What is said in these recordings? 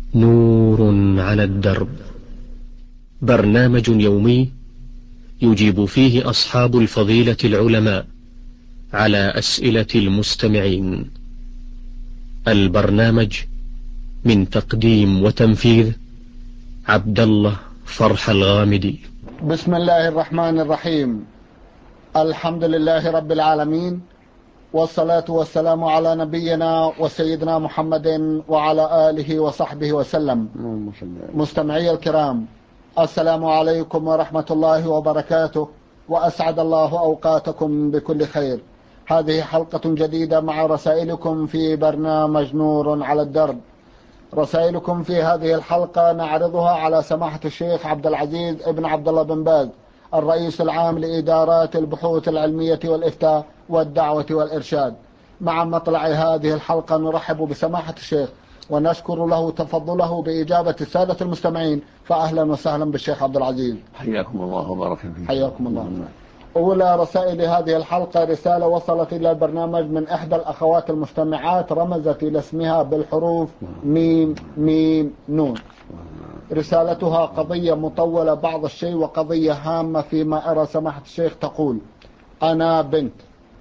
نور على الدرب، برنامج يومي يجيب فيه أصحاب الفضيلة العلماء على أسئلة المستمعين. البرنامج من تقديم وتنفيذ عبد الله فرح الغامدي. بسم الله الرحمن الرحيم. الحمد لله رب العالمين، والصلاة والسلام على نبينا وسيدنا محمد وعلى آله وصحبه وسلم. مستمعي الكرام، السلام عليكم ورحمة الله وبركاته، وأسعد الله أوقاتكم بكل خير. هذه حلقة جديدة مع رسائلكم في برنامج نور على الدرب. رسائلكم في هذه الحلقة نعرضها على سماحة الشيخ عبد العزيز ابن عبد الله بن باز، الرئيس العام لإدارات البحوث العلمية والإفتاء والدعوة والإرشاد. مع مطلع هذه الحلقة نرحب بسماحة الشيخ ونشكر له تفضله بإجابة السادة المستمعين، فأهلا وسهلا بالشيخ عبد العزيز. حياكم الله وبارك فيكم. حياكم الله. أولى رسائل هذه الحلقة رسالة وصلت إلى البرنامج من إحدى الأخوات المستمعات، رمزت إلى اسمها بالحروف ميم ميم نون. رسالتها قضية مطولة بعض الشيء وقضية هامة فيما أرى سماحة الشيخ. تقول: أنا بنت،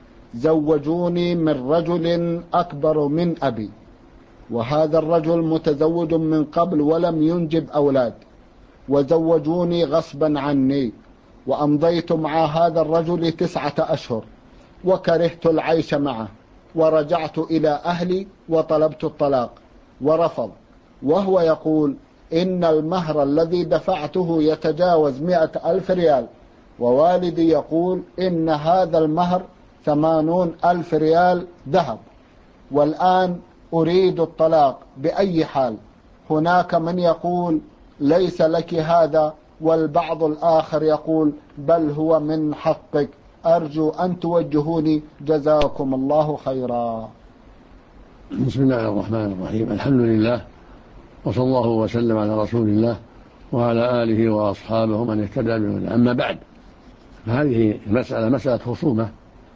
زوجوني من رجل أكبر من أبي، وهذا الرجل متزوج من قبل ولم ينجب أولاد، وزوجوني غصبا عني، وأمضيت مع هذا الرجل 9 أشهر، وكرهت العيش معه، ورجعت إلى أهلي وطلبت الطلاق ورفض، وهو يقول إن المهر الذي دفعته يتجاوز 100,000 ريال، ووالدي يقول إن هذا المهر 80,000 ريال ذهب، والآن أريد الطلاق بأي حال. هناك من يقول ليس لك هذا، والبعض الآخر يقول بل هو من حقك. أرجو أن توجهوني، جزاكم الله خيرا. بسم الله الرحمن الرحيم. الحمد لله، وصلى الله وسلم على رسول الله وعلى آله وأصحابه من اهتدى بهداه. أما بعد، فهذه المسألة مسألة خصومة،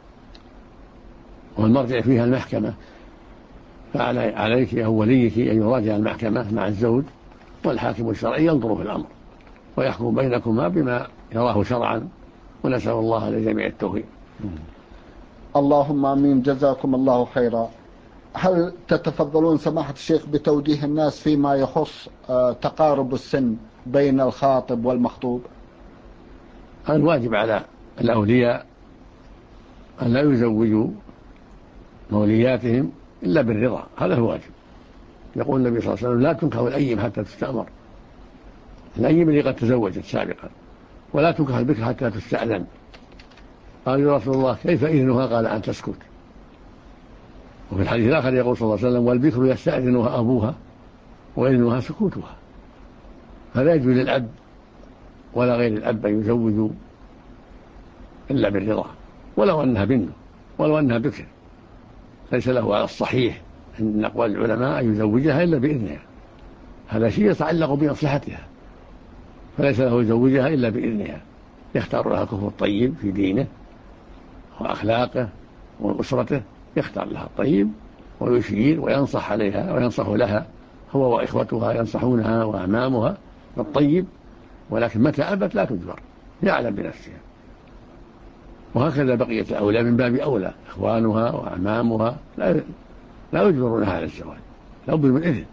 والمرجع فيها المحكمة، فعليك أو وليك أن يراجع المحكمة مع الزوج، والحاكم الشرعي ينظر في الأمر ويحكم بينكما بما يراه شرعا، ونسأل الله لجميع التوفيق. اللهم آمين، جزاكم الله خيرا. هل تتفضلون سماحة الشيخ بتوجيه الناس فيما يخص تقارب السن بين الخاطب والمخطوب؟ الواجب على الأولياء أن لا يزوجوا مولياتهم إلا بالرضا، هذا هو الواجب. يقول النبي صلى الله عليه وسلم: لا تنكح الأيم حتى تستأمر. الأيم اللي قد تزوجت سابقا، ولا تنكح البكر حتى تستأذن. قال: يا رسول الله كيف إذنها؟ قال: أن تسكت. وفي الحديث الآخر يقول صلى الله عليه وسلم: والبكر يستأذنها أبوها وإذنها سكوتها. فلا يجوز للأب ولا غير الأب أن يزوجوا إلا بالرضا، ولو أنها بنت ولو أنها بكر. ليس له على الصحيح من أقوال العلماء أن يزوجها إلا بإذنها، هذا شيء يتعلق بمصلحتها، فليس له يزوجها إلا بإذنها. يختار لها الكفء الطيب في دينه وأخلاقه وأسرته، يختار لها الطيب ويشير وينصح عليها وينصح لها، هو وإخوتها ينصحونها وأعمامها بالطيب، ولكن متى أبت لا تجبر، يعلم بنفسها. وهكذا بقية الأولى من باب أولى، إخوانها وأعمامها لا يجبرونها على الزواج، لا بد من إذن.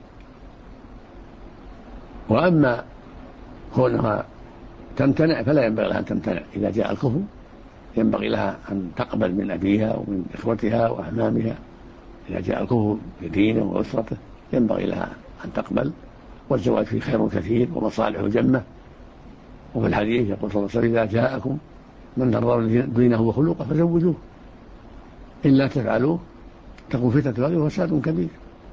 وأما كونها تمتنع فلا ينبغي لها أن تمتنع. إذا جاء الكفو ينبغي لها أن تقبل من أبيها ومن إخوتها وأعمامها. إذا جاء الكفو بدينه وأسرته ينبغي لها أن تقبل، والزواج فيه خير كثير ومصالح جمة. وفي الحديث يقول صلى الله عليه وسلم: إذا جاءكم من ترضون دينه وخلقه فزوجوه، إلا تفعلوه تكون فتنة في الأرض وفساد كبير.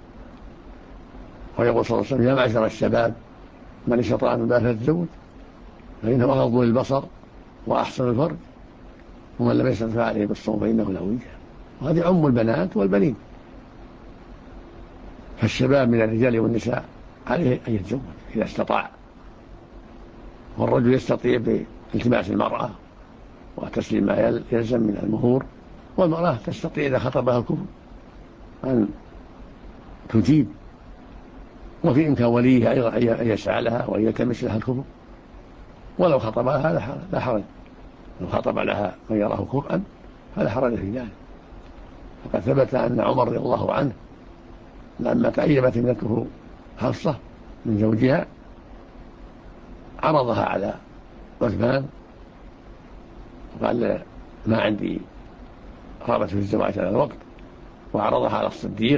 ويقول صلى الله عليه وسلم: يا معشر الشباب من استطاع منكم فليتزوج، فإنه أغض للبصر وأحسن الفرج، ومن لم يستطع فعليه بالصوم فإنه له وجه. وهذه أم البنات والبنين. فالشباب من الرجال والنساء عليه أن يتزوج إذا استطاع، والرجل يستطيع بالتماس المرأة وتسليم ما يلزم من المهور، والمرأة تستطيع إذا خطبها الكفر أن تجيب وفي إمكان وليها أيضا أن يسعى لها وأن يلتمس لها الكفء، ولو خطبها لا حرج، لو خطب لها من يراه كفءا فلا حرج في ذلك. فقد ثبت أن عمر رضي الله عنه لما تأيبت ابنته حفصة من زوجها عرضها على عثمان وقال ما عندي رغبة في الزواج على الوقت، وعرضها على الصديق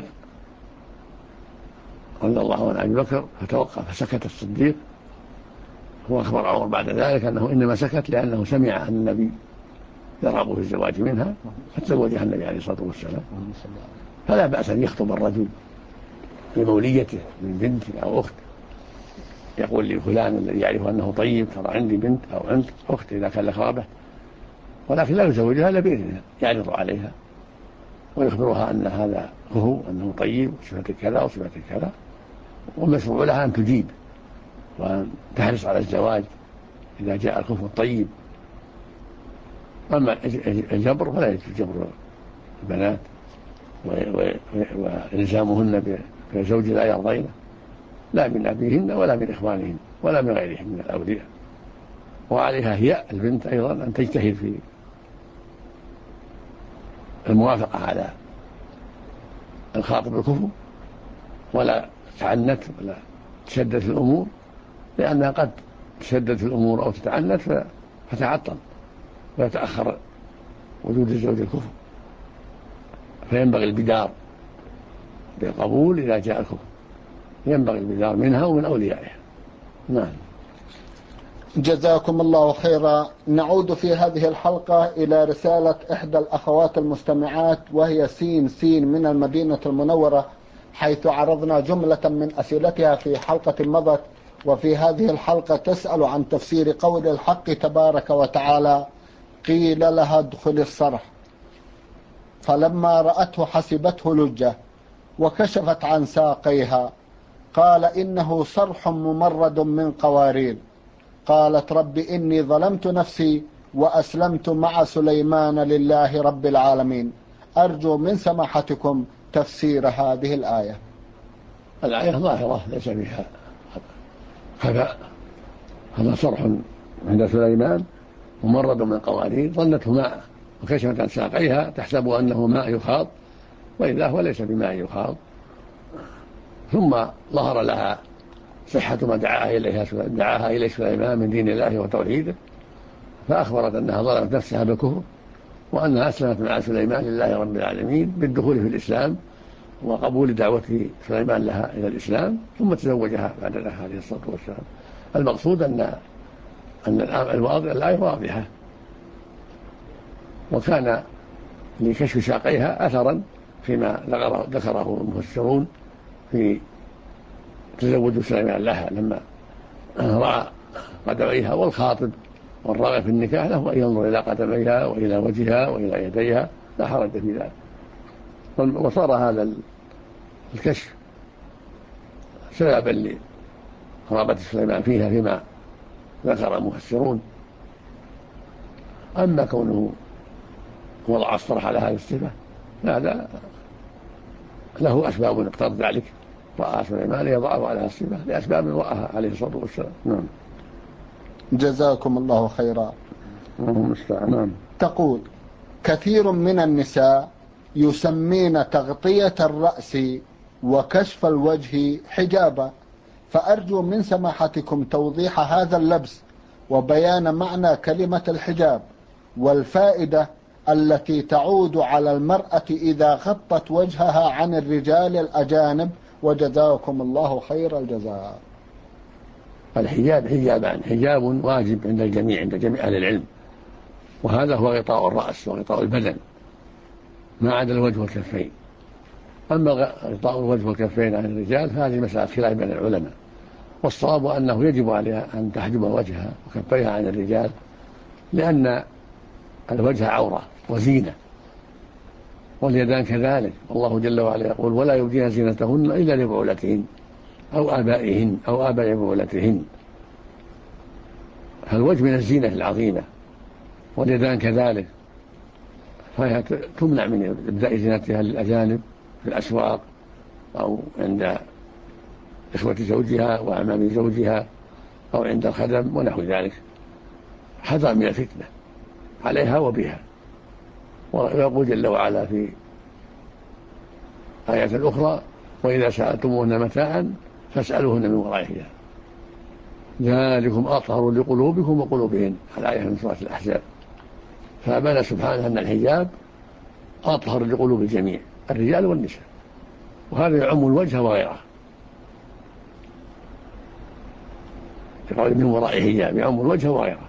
رضي الله عن أبي بكر فتوقف، فسكت الصديق. هو أخبر عمر بعد ذلك أنه إنما سكت لأنه سمع أن النبي يرغب في الزواج منها فتزوجها النبي عليه الصلاة والسلام. فلا بأس أن يخطب الرجل لموليته من بنت أو أخت، يقول لفلان الذي يعرف أنه طيب ترى عندي بنت أو عندك أخت إذا كان لك رغبة، ولكن لا يزوجها إلا بإذنها، يعرض عليها ويخبرها أن هذا هو أنه طيب وصفته كذا وصفته كذا، والمشروع لها أن تجيب وأن تحرص على الزواج إذا جاء الكفء الطيب. أما الجبر فلا يجوز جبر البنات وإلزامهن بزوج لا يرضينه، لا من أبيهن ولا من إخوانهن ولا من غيرهم من الأولياء. وعليها هي البنت أيضا أن تجتهد في الموافقة على الخاطب الكفء، ولا تعنت ولا تشدد في الأمور، لأنها قد تشدد في الأمور أو تتعنت فتعطل ويتأخر وجود الزوج الكفء. فينبغي البدار بالقبول إذا جاء الكفء، ينبغي البدار منها ومن أوليائها. نعم. جزاكم الله خيرا. نعود في هذه الحلقة إلى رسالة إحدى الأخوات المستمعات، وهي سين من المدينة المنورة، حيث عرضنا جملة من أسئلتها في حلقة مضت. وفي هذه الحلقة تسأل عن تفسير قول الحق تبارك وتعالى: قيل لها ادخل الصرح فلما رأته حسبته لجة وكشفت عن ساقيها، قال إنه صرح ممرد من قوارير. قالت: رب إني ظلمت نفسي وأسلمت مع سليمان لله رب العالمين، أرجو من سماحتكم تفسير هذه الآية. الآية ظاهرة ليس فيها خفاء، هذا صرح عند سليمان ممرد من قوارير، ظنته ماء وكشفت عن ساقيها تحسب أنه ماء يخاض، وإذا هو ليس بماء يخاض. ثم ظهر لها صحة ما دعاها إليه سليمان من دين الله وتوحيده، فأخبرت أنها ظلمت نفسها بالكفر، وأنها أسلمت مع سليمان لله رب العالمين بالدخول في الإسلام وقبول دعوة سليمان لها إلى الإسلام، ثم تزوجها بعد ذلك عليه الصلاة والسلام. المقصود أن الآية واضحة، وكان لكشف ساقيها أثرا فيما ذكره المفسرون في تزوج سليمان لها لما رأى قدميها، والخاطب والراغب في النكاح له أن ينظر إلى قدميها وإلى وجهها وإلى يديها، لا حرج في ذلك. وصار هذا الكشف سببا لقرابة سليمان فيها فيما ذكر المفسرون. أما كونه وضع الصرح على هذه الصفة هذا له أسباب اقتضت ذلك، رأى سليمان يضعه على الصفة لأسباب رأها عليه الصلاة والسلام. نعم. جزاكم الله خيرا. نعم. تقول: كثير من النساء يسمين تغطية الرأس وكشف الوجه حجابا، فأرجو من سماحتكم توضيح هذا اللبس وبيان معنى كلمة الحجاب والفائدة التي تعود على المرأة إذا غطت وجهها عن الرجال الأجانب، وجزاكم الله خير الجزاء. الحجاب حجابان: حجاب واجب عند الجميع، عند جميع أهل العلم، وهذا هو غطاء الرأس وغطاء البدن ما عدا الوجه والكفين. أما غطاء الوجه والكفين عن الرجال فهذه مسألة خلاف بين العلماء، والصواب أنه يجب عليها أن تحجب وجهها وكفيها عن الرجال، لأن الوجه عورة وزينة، واليدان كذلك، والله جل وعلا يقول: ولا يبدين زينتهن إلا لبعولتهن أو آبائهن أو آباء بعولتهن. فالوجه من الزينة العظيمة، واليدان كذلك، فهي تمنع من إبداء زينتها للأجانب في الأسواق أو عند إخوة زوجها وأعمام زوجها أو عند الخدم ونحو ذلك، حذر من الفتنة عليها وبها. ويقول جل وعلا في آية أخرى: وإذا سألتموهن متاعا فاسألوهن من وراء حجاب ذلكم أطهر لقلوبكم وقلوبهن، الآية من سورة الأحزاب. فأبان سبحانه أن الحجاب أطهر لقلوب الجميع، الرجال والنساء، وهذا يعم الوجه وغيره. يقول من وراء حجاب يعم الوجه وغيره.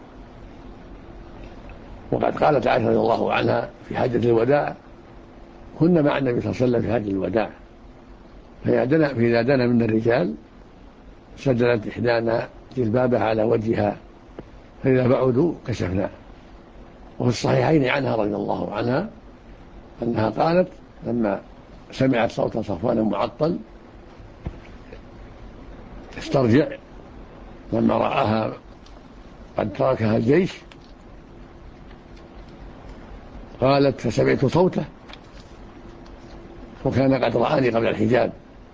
وقد قالت عائشة رضي الله عنها في حجة الوداع: كنا مع النبي صلى الله عليه وسلم في حجة الوداع، فإذا دنا من الرجال سدلت إحدانا جلبابها على وجهها، فإذا بعدوا كشفنا. وفي الصحيحين عنها رضي الله عنها أنها قالت لما سمعت صوت صفوان معطل استرجع، لما رآها قد تركها الجيش، قالت: فسمعت صوته وكان قد رآني قبل الحجاب،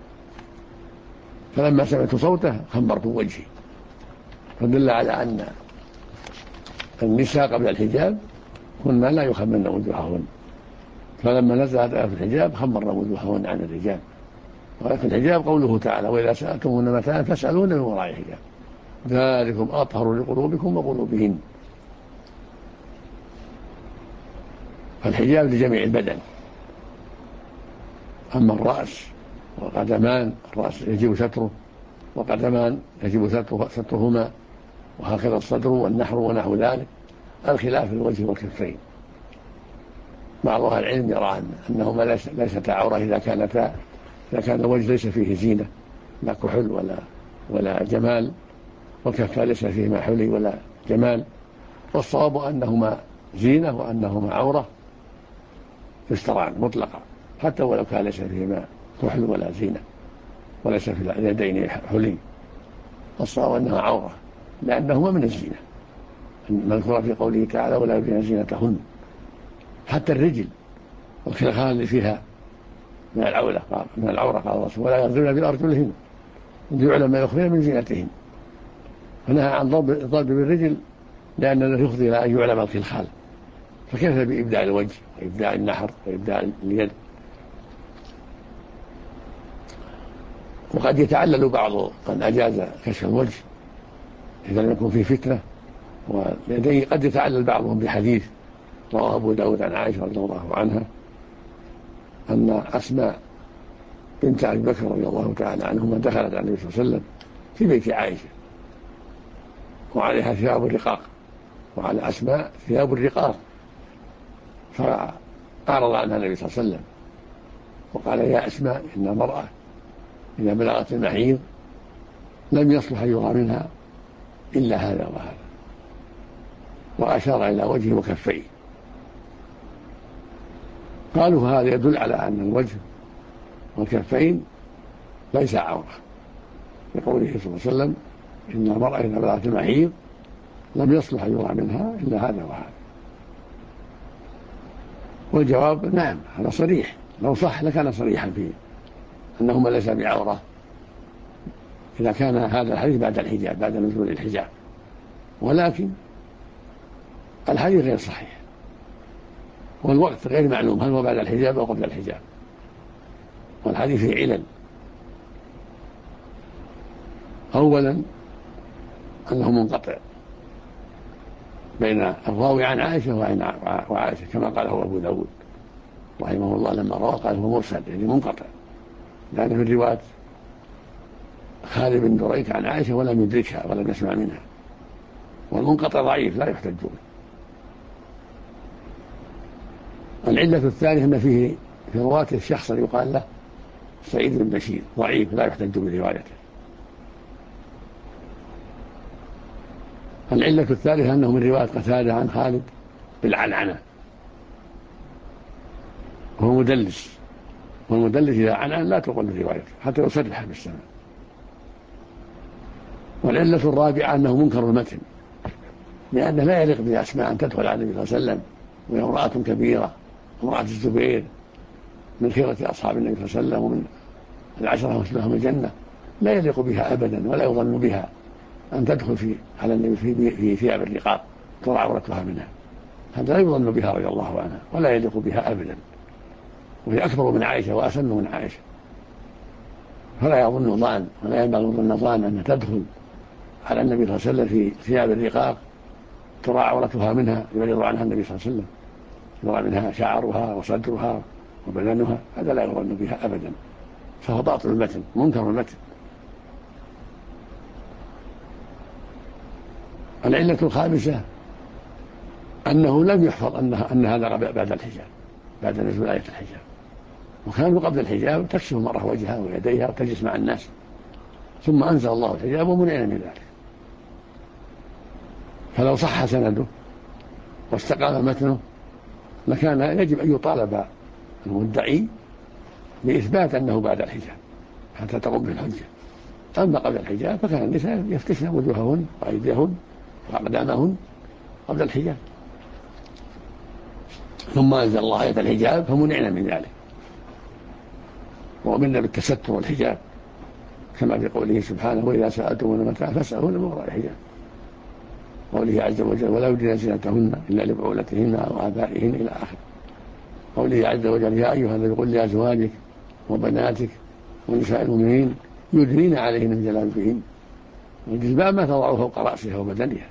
فلما سمعت صوته خمرت وجهي. فدل على أن النساء قبل الحجاب كنا لا يخمرن وجوههن، فلما نزلت آية الحجاب خمرن وجوههن عن الرجال. وآية الحجاب قوله تعالى: وإذا سألتموهن متاعا فاسألوهن من وراء حجاب ذلكم أطهر لقلوبكم وقلوبهن. فالحجاب لجميع البدن، أما الرأس والقدمان، الرأس يجب ستره والقدمان يجب سترهما، وهكذا الصدر والنحر ونحو ذلك، الخلاف في الوجه والكفين. بعض أهل العلم يرى أنهما ليست عورة إذا كان الوجه ليس فيه زينة، لا كحل ولا جمال، والكفان ليس فيهما حلي ولا جمال. والصواب أنهما زينة وأنهما عورة يستران مطلقا، حتى ولو كان ليس فيهما كحل ولا زينة وليس في اليدين حلي. الصواب أنها عورة لأنهما من الزينة المذكورة في قوله تعالى: ولا يبدين زينتهن. حتى الرجل والخلخال اللي فيها من العورة قال الرسول: ولا يضربن بأرجلهن ليعلم ما يخفين من زينتهن. فنهى عن ضرب بالرجل لأن يفضي إلى أن يعلم الخلخال، فكيف بإبداع الوجه وإبداع النحر وإبداع اليد. وقد يتعلل بعض من أجاز كشف الوجه إذا لم يكن فيه فتنة، ولديه قد يتعلل بعضهم بحديث رواه أبو داود عن عائشة رضي الله عنها أن أسماء بنت أبي بكر رضي الله تعالى عنهما دخلت على النبي صلى الله عليه وسلم في بيت عائشة وعليها ثياب الرقاق، وعلى أسماء ثياب الرقاق، فأعرض عنها النبي صلى الله عليه وسلم وقال: يا أسماء، إن المرأة إذا بلغت المحيض لم يصلح يرى منها إلا هذا وهذا، وأشار إلى وجهه وكفيه. قالوا: هذا يدل على أن الوجه والكفين ليس عورة، لقوله صلى الله عليه وسلم: إن المرأة إذا بلغت المحيض لم يصلح يرى منها إلا هذا وهذا. والجواب: نعم، هذا صريح، لو صح لكان صريحا فيه أنهما ليس بعورة إذا كان هذا الحديث بعد الحجاب، بعد نزول الحجاب. ولكن الحديث غير صحيح، والوقت غير معلوم هل هو بعد الحجاب أو قبل الحجاب، والحديث فيه علل. أولا أنه منقطع بين الراوي عن عائشة وعائشة كما قاله أبو داود رحمه الله لما روى قال هو مرسل، يعني منقطع، لأن في الرواية خالد بن دريك عن عائشة ولم يدركها ولم يسمع منها، والمنقطع ضعيف لا يحتج به. العلة الثانية أن فيه في رواته الشخص يقال له سعيد بن بشير ضعيف لا يحتج بروايته. العلة الثالثة أنه من رواية قتادة عن خالد بالعنعنة، وهو مدلس، والمدلس إذا عنعن لا تقبل روايته حتى يصرح بالسمع. والعلة الرابعة أنه منكر المتن، لأنه لا يليق بأسماء أن تدخل على النبي صلى الله عليه وسلم وهي امرأة كبيرة، امرأة الزبير من خيرة أصحاب النبي صلى الله عليه وسلم ومن العشرة المبشرين بالجنة، لا يليق بها أبدا ولا يظن بها أن تدخل على النبي في ثياب الرقاق ترى عورتها منها، هذا لا يظن بها رضي الله عنها ولا يليق بها أبدا، وهي أكبر من عائشة وأسن من عائشة، فلا يظن ظان ولا ينبغي ظن ظان أنها تدخل على النبي صلى الله عليه وسلم في ثياب الرقاق ترى عورتها منها، يبرر عنها النبي صلى الله عليه وسلم، يرى منها شعرها وصدرها وبدنها، هذا لا يظن بها أبدا، فهو باطل المتن منكر المتن. العلة الخامسة أنه لم يحفظ أن هذا بعد الحجاب، بعد نزول آية الحجاب، وكانوا قبل الحجاب تكشف المرأة وجهها ويديها وتجلس مع الناس، ثم أنزل الله الحجاب ومنعنا من ذلك. فلو صح سنده واستقام متنه لكان يجب أن يطالب المدعي بإثبات أنه بعد الحجاب حتى تقوم به الحجة. أما قبل الحجاب فكان النساء يفتشن وجوههن وأيديهن وأقدامهن قبل الحجاب، ثم أنزل الله آية الحجاب فمنعنا من ذلك وأمرنا بالتستر والحجاب، كما في قوله سبحانه وإذا سألتموهن متاعا فاسألوهن من وراء الحجاب، قوله عز وجل ولا يبدين زينتهن إلا لبعولتهن أو آبائهن إلى آخره، قوله عز وجل يا أيها النبي قل لأزواجك وبناتك ونساء المؤمنين يدنين عليهن من جلابيبهن، والجلباب ما تضع فوق رأسها وبدنها.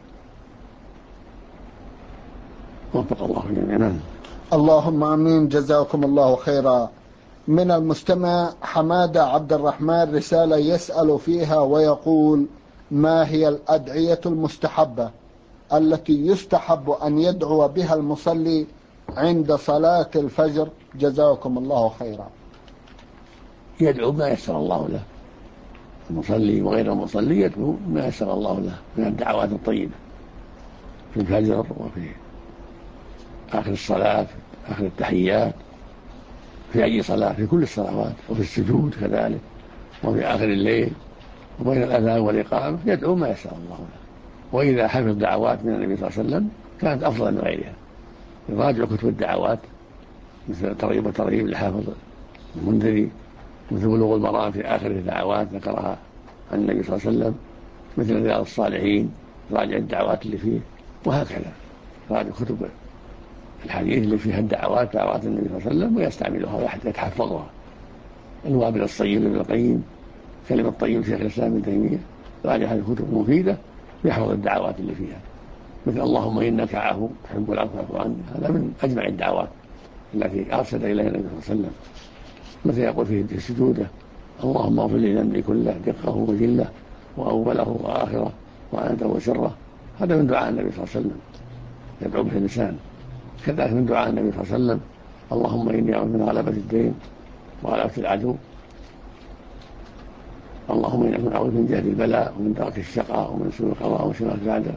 وفق الله جميعا. اللهم آمين، جزاكم الله خيرا. من المستمع حمادة عبد الرحمن رسالة يسأل فيها ويقول: ما هي الأدعية المستحبة التي يستحب أن يدعو بها المصلي عند صلاة الفجر؟ جزاكم الله خيرا. يدعو ما يسر الله له، المصلي وغير المصلي يدعو ما يسر الله له من الدعوات الطيبة في الفجر وفي آخر الصلاة، في آخر التحيات، في أي صلاة، في كل الصلوات، وفي السجود كذلك، وفي آخر الليل، وبين الأذان والإقامة يدعو ما يسر الله له. وإذا حفظ دعوات من النبي صلى الله عليه وسلم كانت أفضل من غيرها. يراجع كتب الدعوات مثل ترغيب وترهيب لحافظ المنذري، مثل بلوغ المرام في آخر الدعوات ذكرها عن النبي صلى الله عليه وسلم، مثل رياض الصالحين راجع الدعوات اللي فيه، وهكذا راجع كتب الحديث اللي فيها الدعوات، دعوات النبي صلى الله عليه وسلم، ويستعملها ويتحفظها. الوابل الصيب ابن القيم، كلمة طيب شيخ الإسلام ابن تيمية، راجع هذه الكتب المفيدة يحفظ الدعوات اللي فيها، مثل اللهم إنك عفو تحب العفو فاعف عني، هذا من أجمع الدعوات التي أرسل إليها النبي صلى الله عليه وسلم. مثل يقول في سجوده اللهم اغفر لي ذنبي كله دقه وجله وأوله وآخره وأنت وسره، هذا من دعاء النبي صلى الله عليه وسلم يدعو به الإنسان. كذلك من دعاء النبي صلى الله عليه وسلم اللهم إني أعوذ من غلبة الدين وغلبة العدو، اللهم إني أعوذ من جهد البلاء ومن درك الشقاء ومن سوء القضاء ومن شماتة الأعداء،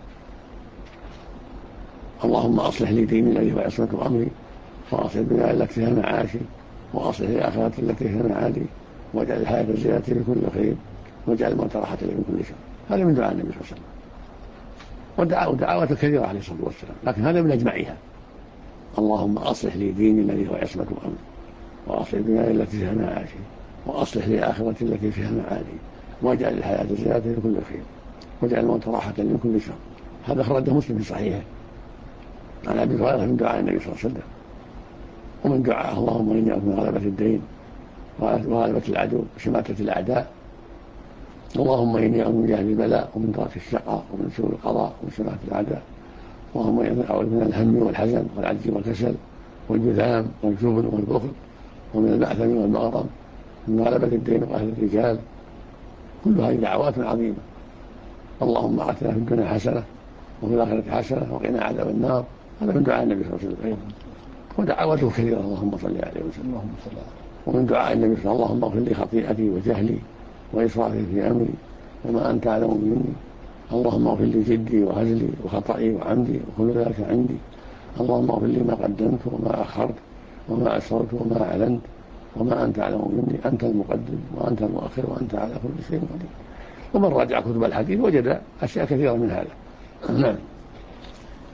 اللهم أصلح لي ديني الذي هو عصمة أمري، وأصلح الدنيا التي فيها معاشي، وأصلح الآخرة التي فيها معادي، واجعل الحياة زيادة في كل خير، واجعل الموت راحة لي من كل شر. هذا من دعاء النبي صلى الله عليه وسلم. ودعوات كثيرة عليه الصلاة والسلام، لكن هذا من أجمعها. اللهم أصلح لي ديني الذي هو عصمة أمري، وأصلح الدنيا التي فيها معاشي، وأصلح لي آخرتي التي فيها معادي، واجعل الحياة زيادة في كل خير، واجعل الموت راحة من كل شر. هذا أخرجه مسلم في صحيحه عن أبي هريرة من دعاء النبي صلى الله عليه وسلم. ومن دعاء اللهم إني أعوذ من غلبة الدين وغلبة العدو وشماتة الأعداء، اللهم إني أعوذ من جهل البلاء ومن درك الشقاء ومن سوء القضاء ومن شماتة الأعداء، اللهم إني أعوذ من الهم والحزن والعجز والكسل والجذام والجبن والبخل ومن المأثم والمغرم ومن غلبة الدين وأهل الرجال. كل هذه دعوات عظيمة. اللهم آتنا في الدنيا حسنة وفي الآخرة حسنة وقنا عذاب النار، هذا من دعاء النبي صلى الله عليه وسلم أيضا، ودعواته كثيرة اللهم صل عليه وسلم. ومن دعاء النبي صلى الله عليه وسلم اللهم اغفر لي خطيئتي وجهلي وإسرافي في أمري وما أنت أعلم مني، اللهم اغفر لي جدي وهزلي وخطئي وعمدي وكل ذلك عندي، اللهم اغفر لي ما قدمت وما أخرت وما أسررت وما أعلنت وما أنت أعلم مني، أنت المقدم وأنت المؤخر وأنت على كل شيء قدير. ومن راجع كتب الحديث وجد أشياء كثيرة من هذا. نعم.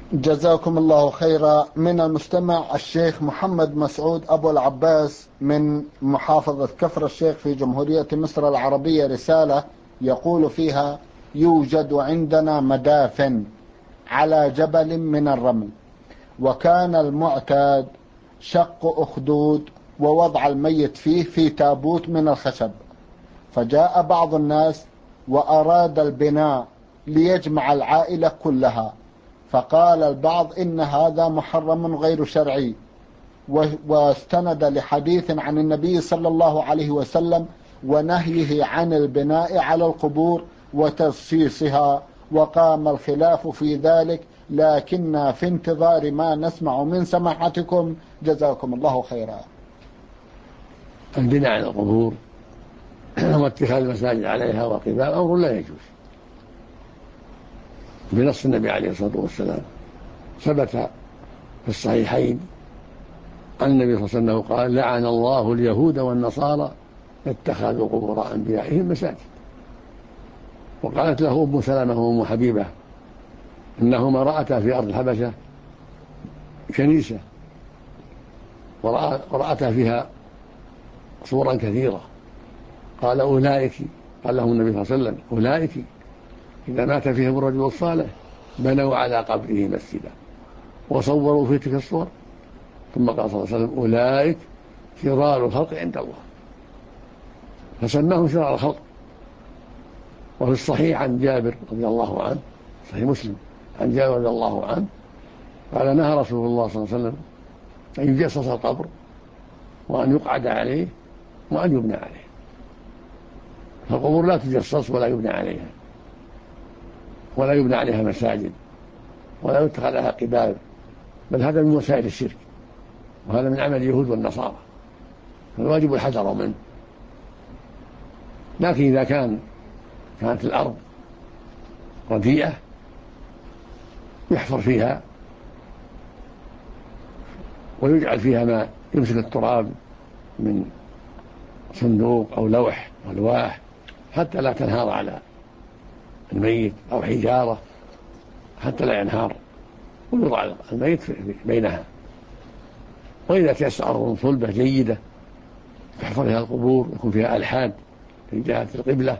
جزاكم الله خيرا. من المستمع الشيخ محمد مسعود أبو العباس من محافظة كفر الشيخ في جمهورية مصر العربية رسالة يقول فيها: يوجد عندنا مدافن على جبل من الرمل، وكان المعتاد شق أخدود ووضع الميت فيه في تابوت من الخشب، فجاء بعض الناس وأراد البناء ليجمع العائلة كلها، فقال البعض إن هذا محرم غير شرعي، واستند لحديث عن النبي صلى الله عليه وسلم ونهيه عن البناء على القبور وترصيصها، وقام الخلاف في ذلك، لكننا في انتظار ما نسمع من سماحتكم، جزاكم الله خيرا. البناء على القبور واتخاذ المساجد عليها وقفاء أمر لا يجوز بنص النبي عليه الصلاة والسلام. ثبت في الصحيحين عن النبي صلى الله عليه وسلم قال: لعن الله اليهود والنصارى اتخذوا قبور أنبيائهم مساجد. وقالت له أم سلمة وأم حبيبة إنهما رأتا في أرض الحبشة كنيسة ورأتا فيها صورا كثيرة، قال أولئك، قال لهم النبي صلى الله عليه وسلم: أولئك إذا مات فيهم الرجل الصالح بنوا على قبره مسجدا وصوروا في تلك الصور. ثم قال صلى الله عليه وسلم: أولئك شرار الخلق عند الله، فسماهم شرار الخلق. وفي الصحيح عن جابر رضي الله عنه، صحيح مسلم، عن جابر رضي الله عنه قال: نهى رسول الله صلى الله عليه وسلم أن يجسس القبر وأن يقعد عليه وأن يبنى عليه. فالقبور لا تجسس ولا يبنى عليها، ولا يبنى عليها مساجد، ولا يتخذ لها قباب، بل هذا من وسائل الشرك، وهذا من عمل اليهود والنصارى، فالواجب الحذر منه. لكن إذا كانت الأرض رديئة يحفر فيها ويجعل فيها ما يمسك التراب من صندوق أو لوح والواح حتى لا تنهار على الميت، أو حجارة حتى لا ينهار، ويوضع الميت بينها. وإذا تيسر أرض صلبة جيدة تحفر فيها القبور، يكون فيها ألحاد في جهة القبلة،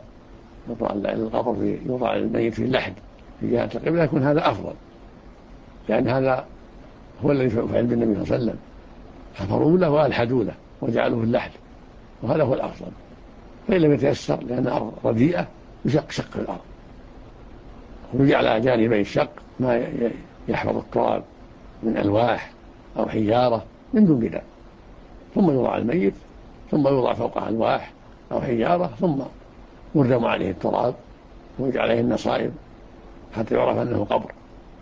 يوضع الميت في اللحد في جهة القبلة، يكون هذا أفضل، لأن هذا هو الذي فعل بالنبي صلى الله عليه وسلم، حفروا له وألحدوا له وجعلوه اللحد، وهذا هو الأفضل. فإن لم يتيسر لأن الأرض رديئة يشق شق الأرض ويجعل على جانبي الشق ما يحفظ التراب من ألواح أو حجارة من دون بناء، ثم يوضع الميت، ثم يوضع فوقه ألواح أو حجارة، ثم يردم عليه التراب ويجعل عليه النصائب حتى يعرف أنه قبر.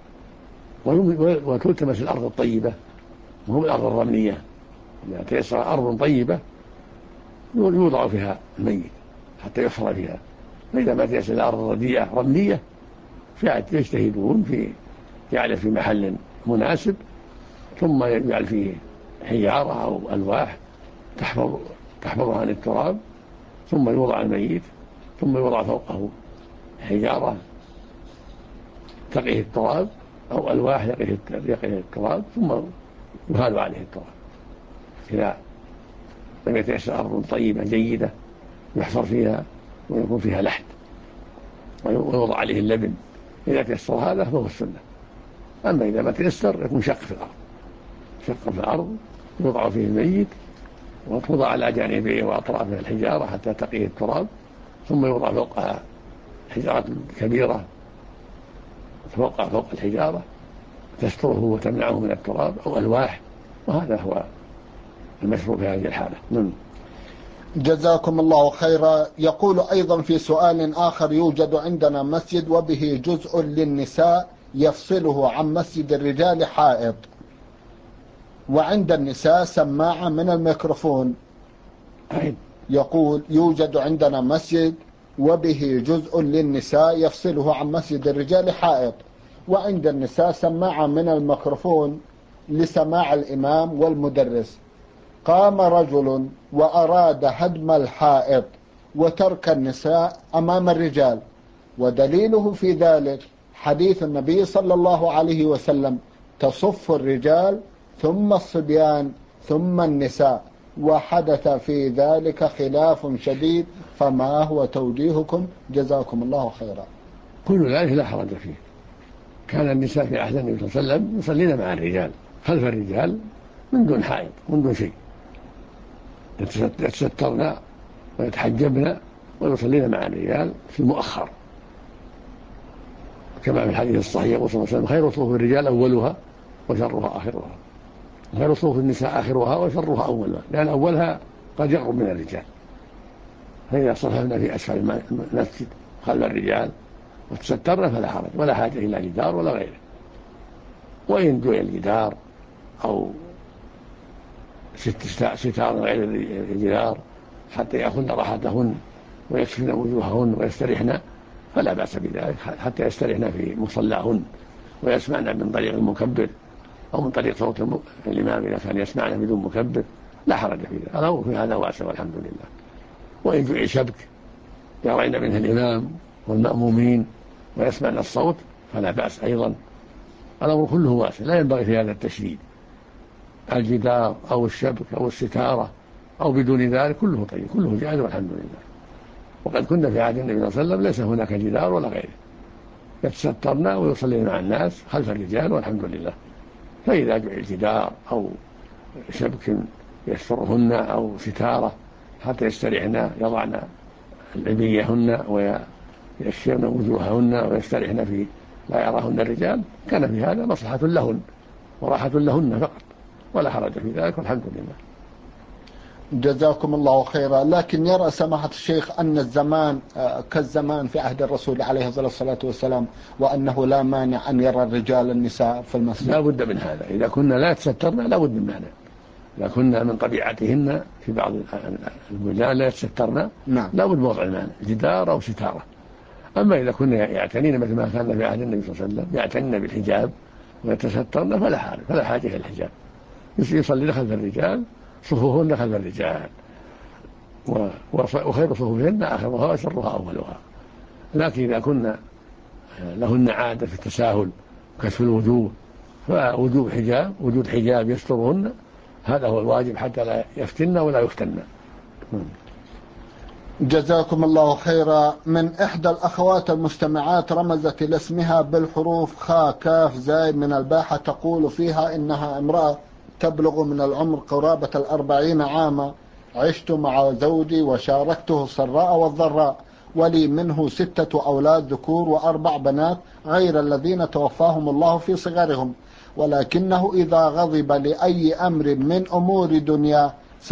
وتلتمس الأرض الطيبة وهو الأرض الرملية، إذا تيسر أرض طيبة يوضع فيها الميت حتى يحفر فيها. فإذا ما تيسر الأرض رديئة رملية يجتهدون في جعله في محل مناسب، ثم يجعل فيه حجارة أو ألواح تحفظها عن التراب، ثم يوضع الميت، ثم يوضع فوقه حجارة تقيه التراب أو ألواح يقيه التراب، ثم يهال عليه التراب. إذا لم يتيسر أرض طيبة جيدة يحفر فيها ويكون فيها لحد ويوضع عليه اللبن، إذا تيسر هذا فهو السنة. أما إذا ما تيسر يكون شق في الأرض يوضع فيه الميت وتوضع على جانبيه وأطرافه الحجارة حتى تقيه التراب، ثم يوضع فوقها حجارة كبيرة فوق الحجارة تستره وتمنعه من التراب أو ألواح، وهذا هو المشروع في هذه الحالة. جزاكم الله خيرا. يقول أيضا في سؤال آخر: يوجد عندنا مسجد وبه جزء للنساء يفصله عن مسجد الرجال حائط، وعند النساء سماعة من الميكروفون. يقول: يوجد عندنا مسجد وبه جزء للنساء يفصله عن مسجد الرجال حائط، وعند النساء سماعة من الميكروفون لسماع الإمام والمدرس. قام رجل وأراد هدم الحائط وترك النساء أمام الرجال، ودليله في ذلك حديث النبي صلى الله عليه وسلم: تصف الرجال ثم الصبيان ثم النساء، وحدث في ذلك خلاف شديد، فما هو توجيهكم جزاكم الله خيرا؟ كل ذلك لا حرج فيه. كان النساء في عهد النبي صلى الله عليه وسلم يصلين مع الرجال خلف الرجال من دون حائض من دون شيء، يتسترن ويتحجبن ويصلين مع الرجال في المؤخر، كما في الحديث الصحيح يقول صلى الله عليه وسلم: خير صفوف الرجال أولها وشرها آخرها، خير صفوف النساء آخرها وشرها أولها، لأن أولها قد يقرب من الرجال. فإذا صففنا في أسفل المسجد خلف الرجال وتسترنا فلا حرج، ولا حاجة إلى جدار ولا غيره. وإن جوي الجدار أو ستار غير الجدار حتى يأخذن راحتهن ويكشفن وجوههن ويستريحن فلا بأس بذلك، حتى يستريحن في مصلاهن ويسمعن من طريق المكبر أو من طريق صوت الإمام إذا كان يسمعن بدون مكبر، لا حرج في ذلك. الأمر في هذا واسع والحمد لله. وإن جوي شبك يرين منه الإمام والمأمومين ويسمعن الصوت فلا بأس أيضا. الأمر كله واسع، لا ينبغي في هذا التشديد. الجدار أو الشبك أو الستارة أو بدون ذلك كله طيب، كله جائز والحمد لله. وقد كنا في عهد النبي صلى الله عليه وسلم ليس هناك جدار ولا غيره، يتسترن ويصلين مع الناس خلف الرجال والحمد لله. فإذا جاء الجدار أو شبك يسترهن أو ستارة حتى يستريحن يضعن العبيهن ويكشفن وجوههن ويستريحن في لا يراهن الرجال، كان في هذا مصلحة لهن وراحة لهن فقط، ولا حرج في ذلك والحمد لله. جزاكم الله خيرا. لكن يرى سماحة الشيخ أن الزمان كالزمان في عهد الرسول عليه الصلاة والسلام، وأنه لا مانع أن يرى الرجال النساء في المسجد. لا بد من هذا، إذا كنا لا يتسترن لا بد من هذا. إذا كنا من طبيعتهن في بعض البلدان لا يتسترن نعم، لا بد من وضع المانع جدار أو ستارة. أما إذا كنا يعتنين مثل ما كان في عهد النبي صلى الله عليه وسلم يعتنين بالحجاب ويتسترن فلا حاجة إلى الحجاب، يصلي خلف الرجال صفوفهن خلف الرجال، وخير صفوفهن آخرها وشرها أولها. لكن إذا كنا لهن عادة في التساهل وكشف الوجوه وجود حجاب يسترهن هذا هو الواجب حتى لا يفتن ولا يفتن. جزاكم الله خيرا. من إحدى الأخوات المستمعات رمزت إلى اسمها بالحروف خاء كاف زاي من الباحة، تقول فيها إنها امرأة تبلغ من العمر قرابة 40 عاما، عشت مع زوجي وشاركته السراء والضراء، ولي منه 6 أولاد ذكور و4 بنات غير الذين توفاهم الله في صغرهم، ولكنه إذا غضب لأي أمر من أمور دنيا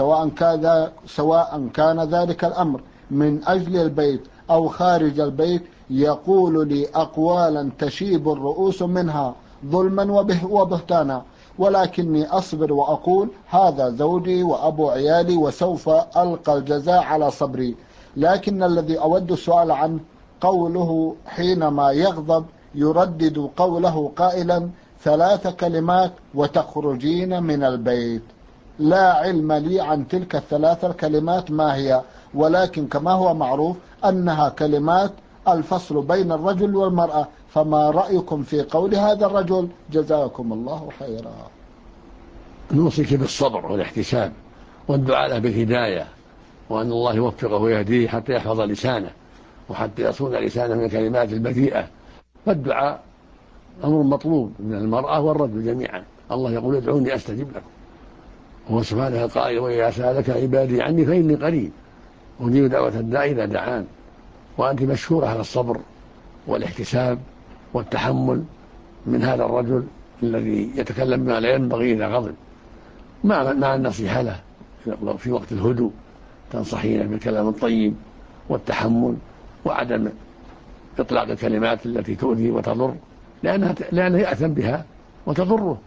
سواء كان ذلك الأمر من أجل البيت أو خارج البيت يقول لي أقوالا تشيب الرؤوس منها ظلما وبهتانا، ولكني أصبر وأقول هذا زوجي وأبو عيالي وسوف ألقى الجزاء على صبري. لكن الذي أود السؤال عنه قوله حينما يغضب يردد قوله قائلا 3 كلمات وتخرجين من البيت. لا علم لي عن تلك ال3 الكلمات ما هي، ولكن كما هو معروف أنها كلمات الفصل بين الرجل والمرأة، فما رأيكم في قول هذا الرجل جزاكم الله خيرا؟ نوصيك بالصبر والاحتساب والدعاء له بالهداية، وأن الله يوفقه ويهديه حتى يحفظ لسانه وحتى يصون لسانه من الكلمات البذيئة. فالدعاء أمر مطلوب من المرأة والرجل جميعا. الله يقول ادعوني أستجب لكم، هو سبحانه القائل وإذا سألك عبادي عني فإني قريب أجيب دعوة الداعي إذا دعان. وأنت مشكورة على الصبر والاحتساب والتحمل من هذا الرجل الذي يتكلم بما لا ينبغي إذا غضب، مع النصيحة له في وقت الهدوء، تنصحينه بالكلام الطيب والتحمل وعدم إطلاق الكلمات التي تؤذي وتضر، لأنه يأثم بها وتضره.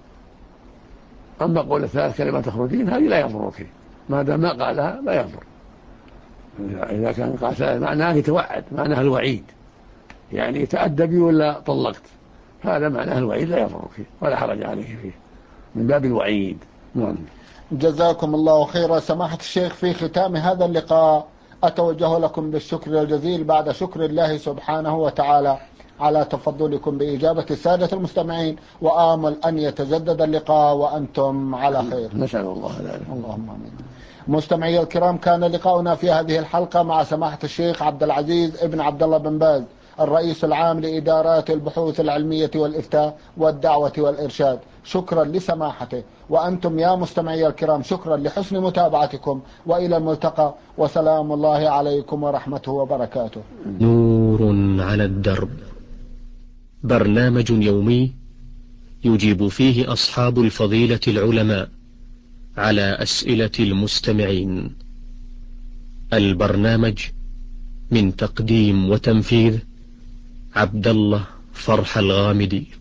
أما قول 3 كلمات تخرجين هذه لا يضرك، ما دام ما قالها لا يضر. إذا كان قال معناه يتوعد، معناه الوعيد، يعني تأدبي ولا طلقت، هذا معناه الوعيد لا يضرك ولا حرج عليه فيه من باب الوعيد. نعم. جزاكم الله خيرا. سماحة الشيخ، في ختام هذا اللقاء أتوجه لكم بالشكر الجزيل بعد شكر الله سبحانه وتعالى على تفضلكم بإجابة السادة المستمعين، وآمل أن يتجدد اللقاء وأنتم على خير. نسأل الله ذلك. اللهم آمين. مستمعي الكرام، كان لقاؤنا في هذه الحلقة مع سماحة الشيخ عبد العزيز ابن عبد الله بن باز، الرئيس العام لإدارات البحوث العلمية والإفتاء والدعوة والإرشاد. شكرا لسماحته، وأنتم يا مستمعي الكرام شكرا لحسن متابعتكم، وإلى الملتقى، وسلام الله عليكم ورحمته وبركاته. نور على الدرب، برنامج يومي يجيب فيه أصحاب الفضيلة العلماء على أسئلة المستمعين. البرنامج من تقديم وتنفيذ عبد الله فرح الغامدي.